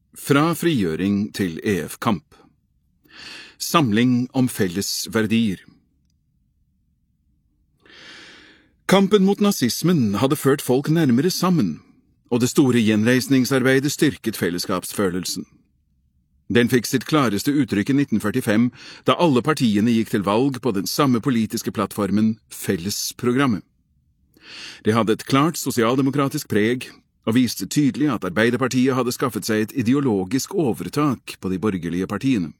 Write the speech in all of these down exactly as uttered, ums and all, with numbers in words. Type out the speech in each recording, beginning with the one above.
Fra frigjøring til E F-kamp. Samling om felles verdier. Kampen mot nazismen hadde ført folk nærmere sammen, og det store gjenreisningsarbeidet styrket fellesskapsfølelsen. Den fikk sitt klareste uttrykk i nitten førtifem, da alle partiene gikk til valg på den samme politiske plattformen, Fellesprogrammet. Det hadde et klart sosialdemokratisk preg, og viste tydelig at Arbeiderpartiet hadde skaffet seg et ideologisk overtak på de borgerlige partiene.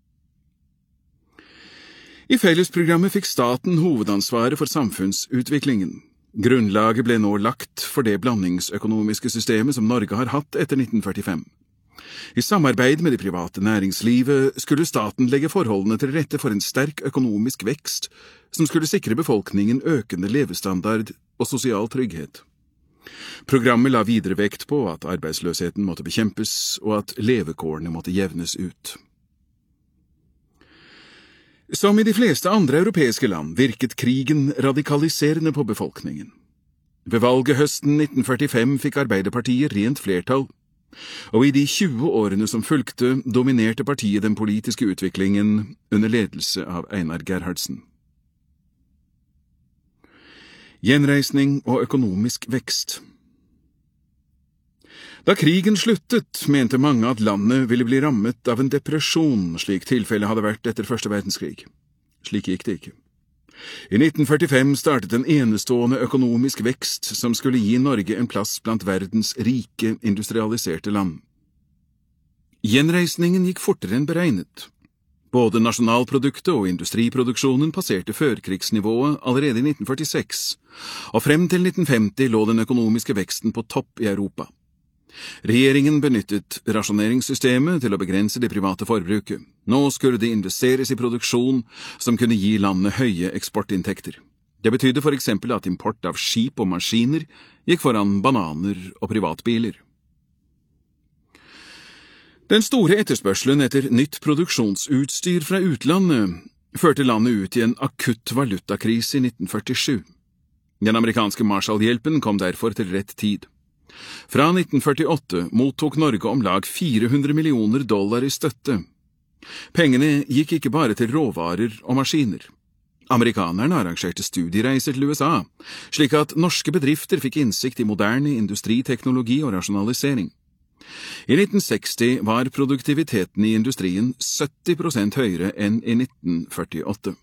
I Fellesprogrammet fikk staten hovedansvaret for samfunnsutviklingen. Grunnlaget ble nå lagt for det blandingsøkonomiske systemet som Norge har hatt etter nitten førtifem. I samarbeid med det private næringslivet skulle staten legge forholdene til rette for en sterk økonomisk vekst som skulle sikre befolkningen økende levestandard og sosial trygghet. Programmet la videre vekt på at arbeidsløsheten måtte bekjempes og at levekårene måtte jevnes ut. Som i de fleste andre europeiske land virket krigen radikaliserende på befolkningen. Ved valget høsten nitten førtifem fikk Arbeiderpartiet rent flertall, og i de tjue årene som fulgte dominerte partiet den politiske utviklingen under ledelse av Einar Gerhardsen. Gjenreisning og økonomisk vekst. Da krigen sluttet, mente mange at landet ville bli rammet av en depresjon, slik tilfellet hadde vært etter første verdenskrig. Slik gikk det ikke. I nitten førtifem startet en enestående økonomisk vekst som skulle gi Norge en plass blant verdens rike, industrialiserte land. Gjenreisningen gikk fortere enn beregnet. Både nasjonalproduktet og industriproduksjonen passerte førkrigsnivået allerede i nitten førtiseks, og frem til nitten femti lå den økonomiske veksten på topp i Europa. Regjeringen benyttet rasjoneringssystemet til å begrense det private forbruket. Nå skulle det investeres i produksjon som kunne gi landet høye eksportinntekter. Det betydde for eksempel at import av skip og maskiner gikk foran bananer og privatbiler. Den store etterspørselen etter nytt produksjonsutstyr fra utlandet førte landet ut i en akutt valutakrise i nitten førtisju. Den amerikanske Marshallhjelpen kom derfor til rett tid. Fra nitten førtiåtte mottok Norge om lag fire hundre millioner dollar i støtte. Pengene gikk ikke bare til råvarer og maskiner. Amerikanerne arrangerte studiereiser til U S A, slik at norske bedrifter fikk innsikt i moderne industriteknologi og rasjonalisering. I nitten seksti var produktiviteten i industrien sytti prosent høyere enn i nitten førtiåtte.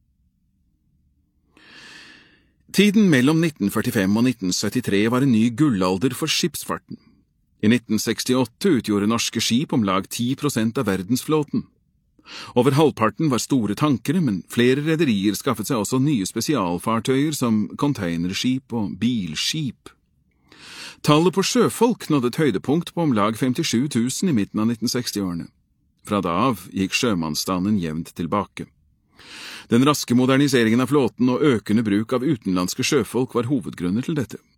Tiden mellom nitten førtifem og nitten syttitre var en ny gullalder for skipsfarten. I nitten sekstiåtte utgjorde norske skip om lag ti prosent av verdensflåten. Over halvparten var store tankere, men flere rederier skaffet seg også nye spesialfartøyer som containerskip og bilskip. Tallet på sjøfolk nådde et høydepunkt på om lag femtisju tusen i midten av nitten seksti-årene. Fra da av gikk sjømannsstanden jevnt tilbake. Den raske moderniseringen av flåten og økende bruk av utenlandske sjøfolk var hovedgrunner til dette.